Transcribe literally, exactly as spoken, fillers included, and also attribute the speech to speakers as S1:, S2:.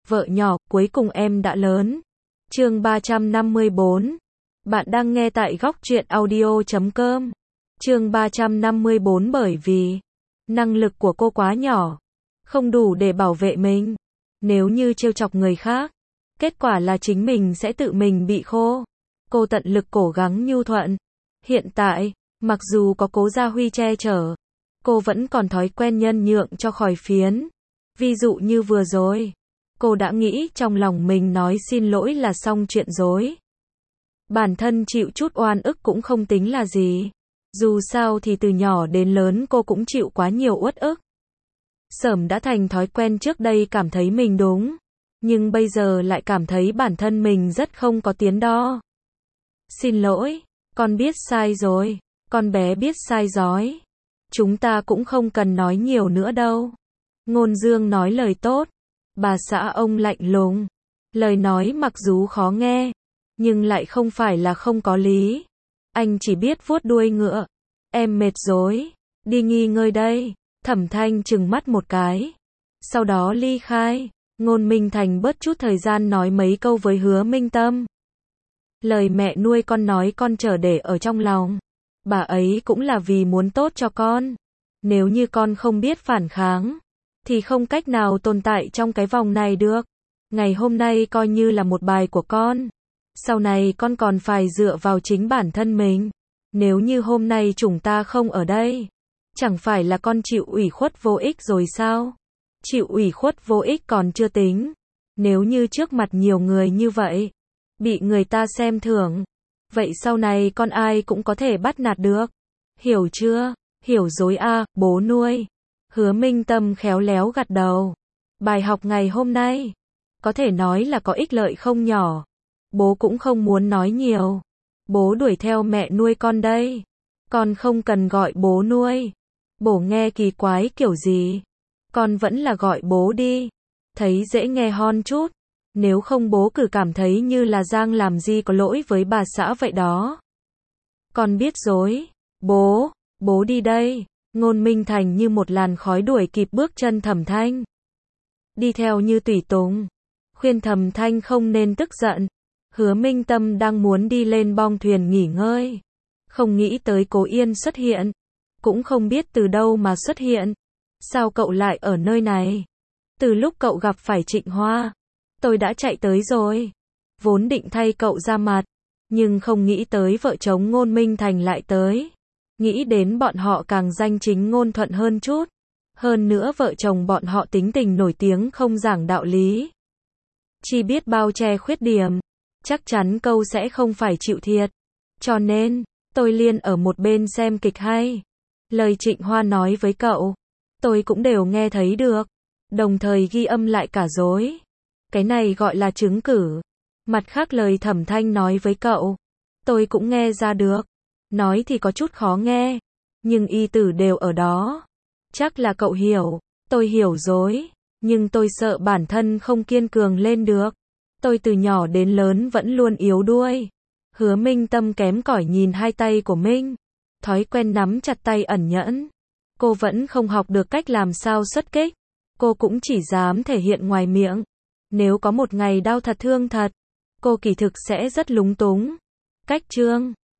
S1: Vợ nhỏ, cuối cùng em đã lớn. Chương ba trăm năm mươi bốn. Bạn đang nghe tại góc truyện audio chấm com. Chương ba trăm năm mươi bốn bởi vì năng lực của cô quá nhỏ, không đủ để bảo vệ mình. Nếu như trêu chọc người khác, kết quả là chính mình sẽ tự mình bị khô. Cô tận lực cố gắng nhu thuận. Hiện tại, mặc dù có Cố Gia Huy che chở, cô vẫn còn thói quen nhân nhượng cho khỏi phiến. Ví dụ như vừa rồi, cô đã nghĩ trong lòng mình nói xin lỗi là xong chuyện rồi. Bản thân chịu chút oan ức cũng không tính là gì. Dù sao thì từ nhỏ đến lớn cô cũng chịu quá nhiều uất ức. Sớm đã thành thói quen, trước đây cảm thấy mình đúng, nhưng bây giờ lại cảm thấy bản thân mình rất không có tiến đo. Xin lỗi, con biết sai rồi, con bé biết sai rồi. Chúng ta cũng không cần nói nhiều nữa đâu. Ngôn Dương nói lời tốt. Bà xã ông lạnh lùng. Lời nói mặc dù khó nghe, nhưng lại không phải là không có lý. Anh chỉ biết vuốt đuôi ngựa. Em mệt rồi, đi nghỉ ngơi đây. Thẩm Thanh trừng mắt một cái, sau đó ly khai. Ngôn Minh Thành bớt chút thời gian nói mấy câu với Hứa Minh Tâm. Lời mẹ nuôi con nói con chờ để ở trong lòng. Bà ấy cũng là vì muốn tốt cho con. Nếu như con không biết phản kháng, thì không cách nào tồn tại trong cái vòng này được. Ngày hôm nay coi như là một bài của con. Sau này con còn phải dựa vào chính bản thân mình. Nếu như hôm nay chúng ta không ở đây, chẳng phải là con chịu ủy khuất vô ích rồi sao? Chịu ủy khuất vô ích còn chưa tính. Nếu như trước mặt nhiều người như vậy, bị người ta xem thường, vậy sau này con ai cũng có thể bắt nạt được. Hiểu chưa? Hiểu rồi a, bố nuôi. Hứa Minh Tâm khéo léo gật đầu. Bài học ngày hôm nay, có thể nói là có ích lợi không nhỏ. Bố cũng không muốn nói nhiều. Bố đuổi theo mẹ nuôi con đây. Con không cần gọi bố nuôi. Bố nghe kỳ quái kiểu gì. Con vẫn là gọi bố đi. Thấy dễ nghe hơn chút. Nếu không bố cứ cảm thấy như là Giang làm gì có lỗi với bà xã vậy đó. Con biết rồi. Bố, bố đi đây. Ngôn Minh Thành như một làn khói đuổi kịp bước chân Thẩm Thanh. Đi theo như tùy tùng. Khuyên Thẩm Thanh không nên tức giận. Hứa Minh Tâm đang muốn đi lên bong thuyền nghỉ ngơi. Không nghĩ tới Cố Yên xuất hiện. Cũng không biết từ đâu mà xuất hiện. Sao cậu lại ở nơi này? Từ lúc cậu gặp phải Trịnh Hoa, tôi đã chạy tới rồi. Vốn định thay cậu ra mặt, nhưng không nghĩ tới vợ chồng Ngôn Minh Thành lại tới. Nghĩ đến bọn họ càng danh chính ngôn thuận hơn chút. Hơn nữa vợ chồng bọn họ tính tình nổi tiếng không giảng đạo lý, chỉ biết bao che khuyết điểm. Chắc chắn câu sẽ không phải chịu thiệt. Cho nên, tôi liền ở một bên xem kịch hay. Lời Trịnh Hoa nói với cậu, tôi cũng đều nghe thấy được. Đồng thời ghi âm lại cả rồi. Cái này gọi là chứng cử. Mặt khác lời Thẩm Thanh nói với cậu, tôi cũng nghe ra được. Nói thì có chút khó nghe, nhưng y tử đều ở đó. Chắc là cậu hiểu. Tôi hiểu rồi, nhưng tôi sợ bản thân không kiên cường lên được. Tôi từ nhỏ đến lớn vẫn luôn yếu đuối. Hứa Minh Tâm kém cỏi nhìn hai tay của mình. Thói quen nắm chặt tay ẩn nhẫn. Cô vẫn không học được cách làm sao xuất kích. Cô cũng chỉ dám thể hiện ngoài miệng. Nếu có một ngày đau thật thương thật, cô kỳ thực sẽ rất lúng túng. Cách chương